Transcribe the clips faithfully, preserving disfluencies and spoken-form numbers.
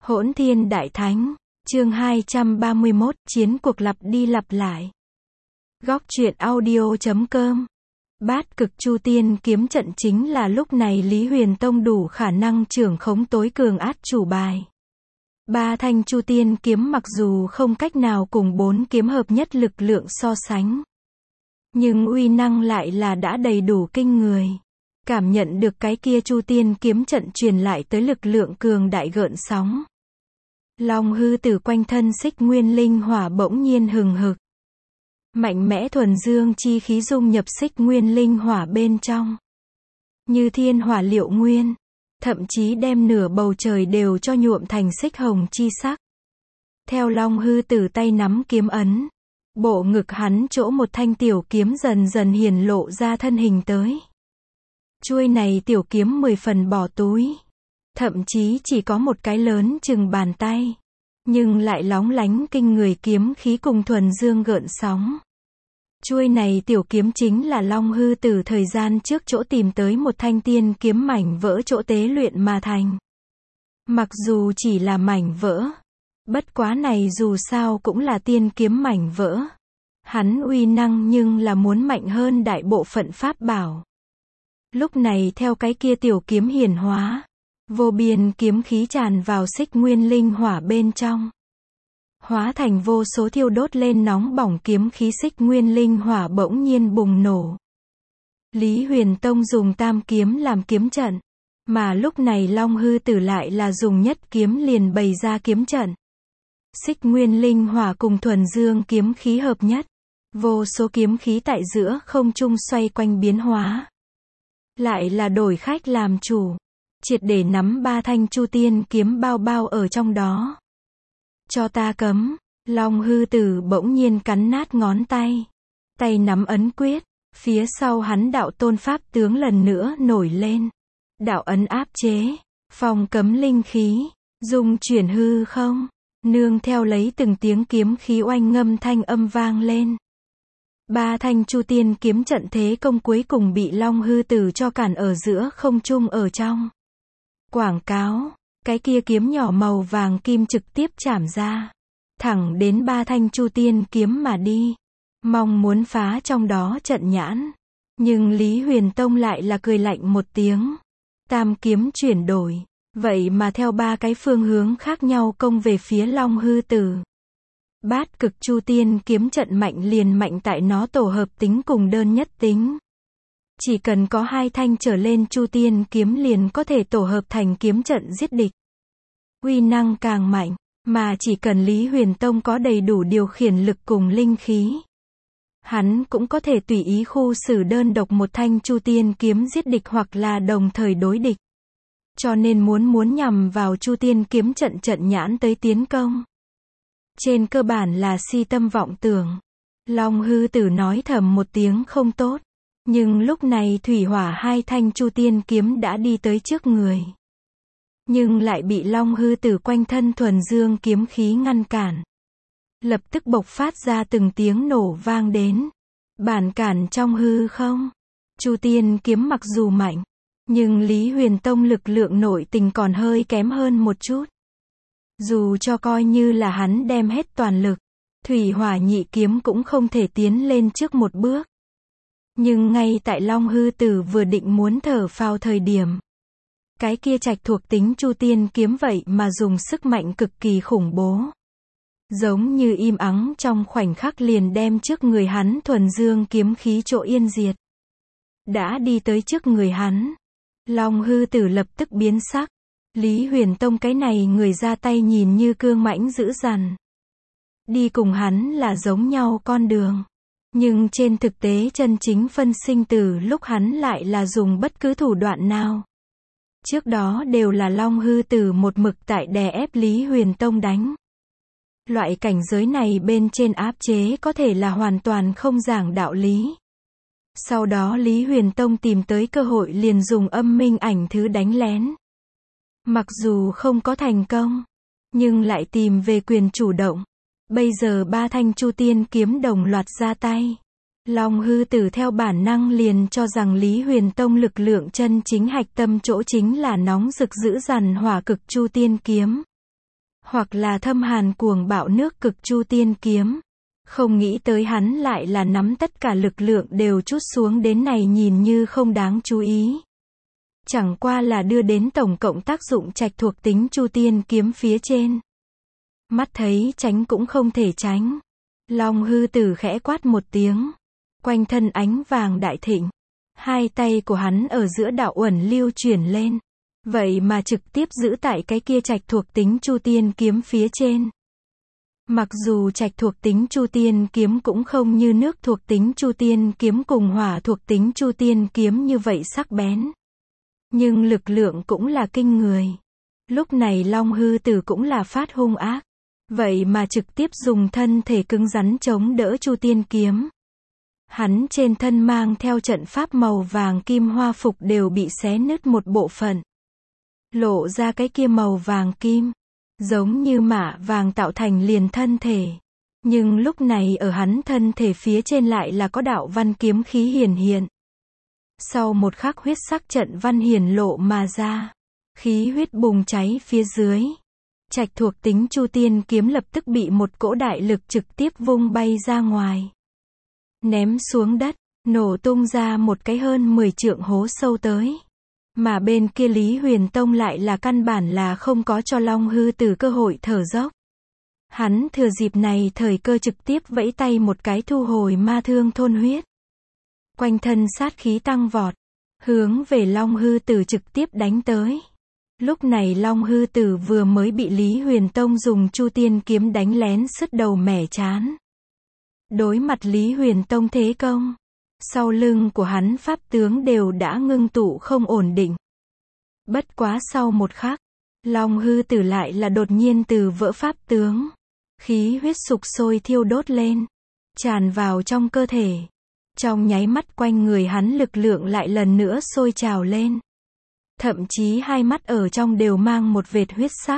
Hỗn Thiên Đại Thánh, chương hai trăm ba mươi mốt, chiến cuộc lặp đi lặp lại. Góc truyện audio chấm com. Bát cực Chu Tiên kiếm trận chính là lúc này Lý Huyền Tông đủ khả năng trưởng khống tối cường át chủ bài. Ba thanh Chu Tiên kiếm mặc dù không cách nào cùng bốn kiếm hợp nhất lực lượng so sánh, nhưng uy năng lại là đã đầy đủ kinh người. Cảm nhận được cái kia Chu Tiên kiếm trận truyền lại tới lực lượng cường đại gợn sóng. Long hư tử quanh thân xích nguyên linh hỏa bỗng nhiên hừng hực. Mạnh mẽ thuần dương chi khí dung nhập xích nguyên linh hỏa bên trong. Như thiên hỏa liệu nguyên. Thậm chí đem nửa bầu trời đều cho nhuộm thành xích hồng chi sắc. Theo Long hư tử tay nắm kiếm ấn, bộ ngực hắn chỗ một thanh tiểu kiếm dần dần hiển lộ ra thân hình tới. Chuôi này tiểu kiếm mười phần bỏ túi. Thậm chí chỉ có một cái lớn chừng bàn tay. Nhưng lại lóng lánh kinh người kiếm khí cùng thuần dương gợn sóng. Chuôi này tiểu kiếm chính là Long hư tử thời gian trước chỗ tìm tới một thanh tiên kiếm mảnh vỡ chỗ tế luyện mà thành. Mặc dù chỉ là mảnh vỡ, bất quá này dù sao cũng là tiên kiếm mảnh vỡ. Hắn uy năng nhưng là muốn mạnh hơn đại bộ phận pháp bảo. Lúc này theo cái kia tiểu kiếm hiển hóa, vô biên kiếm khí tràn vào xích nguyên linh hỏa bên trong. Hóa thành vô số thiêu đốt lên nóng bỏng kiếm khí xích nguyên linh hỏa bỗng nhiên bùng nổ. Lý Huyền Tông dùng tam kiếm làm kiếm trận, mà lúc này Long hư tử lại là dùng nhất kiếm liền bày ra kiếm trận. Xích nguyên linh hỏa cùng thuần dương kiếm khí hợp nhất, vô số kiếm khí tại giữa không trung xoay quanh biến hóa. Lại là đổi khách làm chủ, triệt để nắm ba thanh Chu Tiên kiếm bao bao ở trong đó. Cho ta cấm, Long hư tử bỗng nhiên cắn nát ngón tay. Tay nắm ấn quyết, phía sau hắn đạo tôn pháp tướng lần nữa nổi lên. Đạo ấn áp chế, phong cấm linh khí, dung chuyển hư không, nương theo lấy từng tiếng kiếm khí oanh ngâm thanh âm vang lên. Ba thanh Chu Tiên kiếm trận thế công cuối cùng bị Long hư tử cho cản ở giữa không trung ở trong. Quảng cáo, cái kia kiếm nhỏ màu vàng kim trực tiếp chạm ra, thẳng đến ba thanh Chu Tiên kiếm mà đi, mong muốn phá trong đó trận nhãn. Nhưng Lý Huyền Tông lại là cười lạnh một tiếng. Tam kiếm chuyển đổi, vậy mà theo ba cái phương hướng khác nhau công về phía Long hư tử. Bát cực Chu Tiên kiếm trận mạnh liền mạnh tại nó tổ hợp tính cùng đơn nhất tính. Chỉ cần có hai thanh trở lên Chu Tiên kiếm liền có thể tổ hợp thành kiếm trận giết địch. Uy năng càng mạnh, mà chỉ cần Lý Huyền Tông có đầy đủ điều khiển lực cùng linh khí, hắn cũng có thể tùy ý khu xử đơn độc một thanh Chu Tiên kiếm giết địch hoặc là đồng thời đối địch. Cho nên muốn muốn nhằm vào Chu Tiên kiếm trận trận nhãn tới tiến công, trên cơ bản là si tâm vọng tưởng. Long hư tử nói thầm một tiếng không tốt. Nhưng lúc này thủy hỏa hai thanh Chu Tiên kiếm đã đi tới trước người. Nhưng lại bị Long hư tử quanh thân thuần dương kiếm khí ngăn cản. Lập tức bộc phát ra từng tiếng nổ vang đến. Bản cản trong hư không. Chu Tiên kiếm mặc dù mạnh, nhưng Lý Huyền Tông lực lượng nội tình còn hơi kém hơn một chút. Dù cho coi như là hắn đem hết toàn lực, thủy hỏa nhị kiếm cũng không thể tiến lên trước một bước. Nhưng ngay tại Long hư tử vừa định muốn thở phào thời điểm, cái kia trạch thuộc tính Chu Tiên kiếm vậy mà dùng sức mạnh cực kỳ khủng bố. Giống như im ắng trong khoảnh khắc liền đem trước người hắn thuần dương kiếm khí chỗ yên diệt. Đã đi tới trước người hắn, Long hư tử lập tức biến sắc. Lý Huyền Tông cái này người ra tay nhìn như cương mãnh dữ dằn. Đi cùng hắn là giống nhau con đường. Nhưng trên thực tế chân chính phân sinh tử lúc hắn lại là dùng bất cứ thủ đoạn nào. Trước đó đều là Long hư tử một mực tại đè ép Lý Huyền Tông đánh. Loại cảnh giới này bên trên áp chế có thể là hoàn toàn không giảng đạo lý. Sau đó Lý Huyền Tông tìm tới cơ hội liền dùng âm minh ảnh thứ đánh lén. Mặc dù không có thành công, nhưng lại tìm về quyền chủ động. Bây giờ ba thanh Chu Tiên kiếm đồng loạt ra tay. Long hư tử theo bản năng liền cho rằng Lý Huyền Tông lực lượng chân chính hạch tâm chỗ chính là nóng rực dữ dằn hỏa cực Chu Tiên kiếm. hoặc là thâm hàn cuồng bạo nước cực chu tiên kiếm. Không nghĩ tới hắn lại là nắm tất cả lực lượng đều trút xuống đến này nhìn như không đáng chú ý. Chẳng qua là đưa đến tổng cộng tác dụng trạch thuộc tính chu tiên kiếm phía trên. Mắt thấy tránh cũng không thể tránh. Long hư tử khẽ quát một tiếng. Quanh thân ánh vàng đại thịnh. Hai tay của hắn ở giữa đạo uẩn lưu chuyển lên. Vậy mà trực tiếp giữ tại cái kia trạch thuộc tính chu tiên kiếm phía trên. Mặc dù trạch thuộc tính chu tiên kiếm cũng không như nước thuộc tính chu tiên kiếm cùng hỏa thuộc tính chu tiên kiếm như vậy sắc bén. Nhưng lực lượng cũng là kinh người. Lúc này Long hư tử cũng là phát hung ác. Vậy mà trực tiếp dùng thân thể cứng rắn chống đỡ chu tiên kiếm. Hắn trên thân mang theo trận pháp màu vàng kim hoa phục đều bị xé nứt một bộ phận. Lộ ra cái kia màu vàng kim. Giống như mạ vàng tạo thành liền thân thể. Nhưng lúc này ở hắn thân thể phía trên lại là có đạo văn kiếm khí hiển hiện. Sau một khắc huyết sắc trận văn hiển lộ mà ra. Khí huyết bùng cháy phía dưới. Trạch thuộc tính chu tiên kiếm lập tức bị một cỗ đại lực trực tiếp vung bay ra ngoài. Ném xuống đất, nổ tung ra một cái hơn mười trượng hố sâu tới. Mà bên kia Lý Huyền Tông lại là căn bản là không có cho Long hư tử cơ hội thở dốc. Hắn thừa dịp này thời cơ trực tiếp vẫy tay một cái thu hồi ma thương thôn huyết. Quanh thân sát khí tăng vọt, hướng về Long hư tử trực tiếp đánh tới. Lúc này Long hư tử vừa mới bị Lý Huyền Tông dùng chu tiên kiếm đánh lén sứt đầu mẻ chán. Đối mặt Lý Huyền Tông thế công, sau lưng của hắn pháp tướng đều đã ngưng tụ không ổn định. Bất quá sau một khắc, Long hư tử lại là đột nhiên từ vỡ pháp tướng. Khí huyết sục sôi thiêu đốt lên, tràn vào trong cơ thể. Trong nháy mắt quanh người hắn lực lượng lại lần nữa sôi trào lên. Thậm chí hai mắt ở trong đều mang một vệt huyết sắc.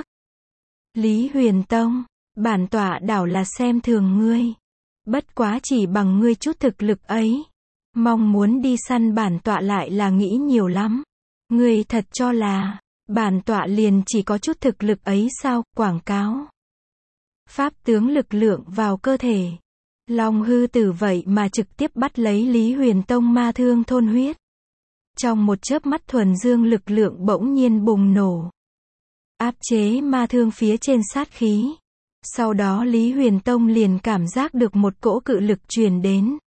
Lý Huyền Tông, bản tọa đảo là xem thường ngươi. Bất quá chỉ bằng ngươi chút thực lực ấy. Mong muốn đi săn bản tọa lại là nghĩ nhiều lắm. Ngươi thật cho là, bản tọa liền chỉ có chút thực lực ấy sao, quảng cáo. Pháp tướng lực lượng vào cơ thể. Long hư tử vậy mà trực tiếp bắt lấy Lý Huyền Tông ma thương thôn huyết. Trong một chớp mắt thuần dương lực lượng bỗng nhiên bùng nổ. Áp chế ma thương phía trên sát khí. Sau đó Lý Huyền Tông liền cảm giác được một cỗ cự lực truyền đến.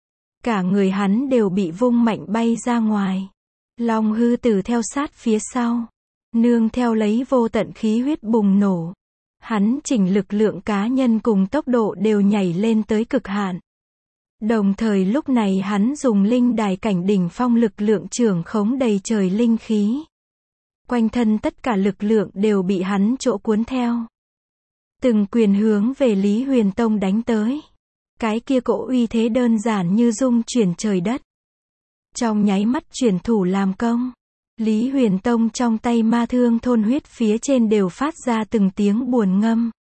Cả người hắn đều bị vung mạnh bay ra ngoài. Long hư tử theo sát phía sau. Nương theo lấy vô tận khí huyết bùng nổ. Hắn chỉnh lực lượng cá nhân cùng tốc độ đều nhảy lên tới cực hạn. Đồng thời lúc này hắn dùng linh đài cảnh đỉnh phong lực lượng trưởng khống đầy trời linh khí. Quanh thân tất cả lực lượng đều bị hắn chỗ cuốn theo. Từng quyền hướng về Lý Huyền Tông đánh tới. Cái kia cỗ uy thế đơn giản như dung chuyển trời đất. Trong nháy mắt chuyển thủ làm công. Lý Huyền Tông trong tay ma thương thôn huyết phía trên đều phát ra từng tiếng buồn ngâm.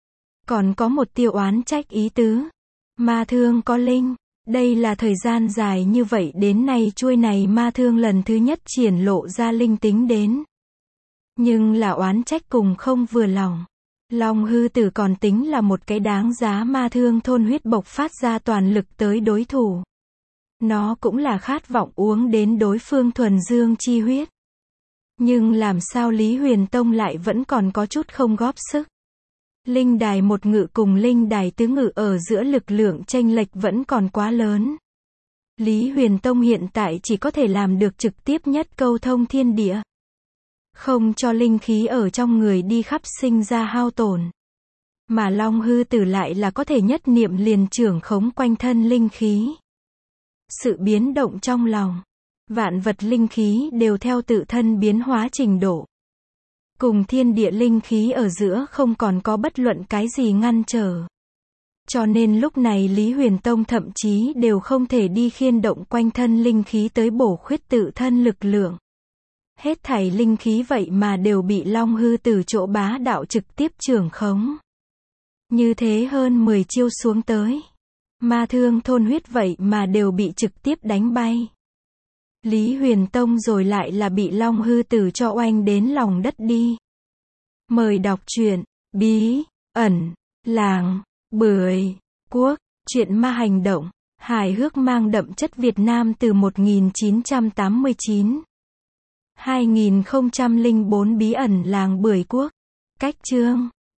Còn có một tia oán trách ý tứ. Ma thương có linh. Đây là thời gian dài như vậy đến nay chuôi này ma thương lần thứ nhất triển lộ ra linh tính đến. Nhưng là oán trách cùng không vừa lòng. Long hư tử còn tính là một cái đáng giá ma thương thôn huyết bộc phát ra toàn lực tới đối thủ. Nó cũng là khát vọng uống đến đối phương thuần dương chi huyết. Nhưng làm sao Lý Huyền Tông lại vẫn còn có chút không góp sức. Linh đài một ngự cùng linh đài tứ ngự ở giữa lực lượng chênh lệch vẫn còn quá lớn. Lý Huyền Tông hiện tại chỉ có thể làm được trực tiếp nhất câu thông thiên địa. Không cho linh khí ở trong người đi khắp sinh ra hao tổn. Mà Long hư tử lại là có thể nhất niệm liền trưởng khống quanh thân linh khí. Sự biến động trong lòng. Vạn vật linh khí đều theo tự thân biến hóa trình độ. Cùng thiên địa linh khí ở giữa không còn có bất luận cái gì ngăn trở. Cho nên lúc này Lý Huyền Tông thậm chí đều không thể đi khiên động quanh thân linh khí tới bổ khuyết tự thân lực lượng. Hết thảy linh khí vậy mà đều bị Long hư tử chỗ bá đạo trực tiếp trưởng khống. Như thế hơn mười chiêu xuống tới. Ma thương thôn huyết vậy mà đều bị trực tiếp đánh bay. Lý Huyền Tông rồi lại là bị Long hư tử cho oanh đến lòng đất đi. Mời đọc truyện. Bí ẩn làng Bưởi Quốc, truyện ma hành động, hài hước mang đậm chất Việt Nam từ một nghìn chín trăm tám mươi chín đến hai nghìn không trăm lẻ bốn. Bí ẩn làng Bưởi Quốc. Cách chương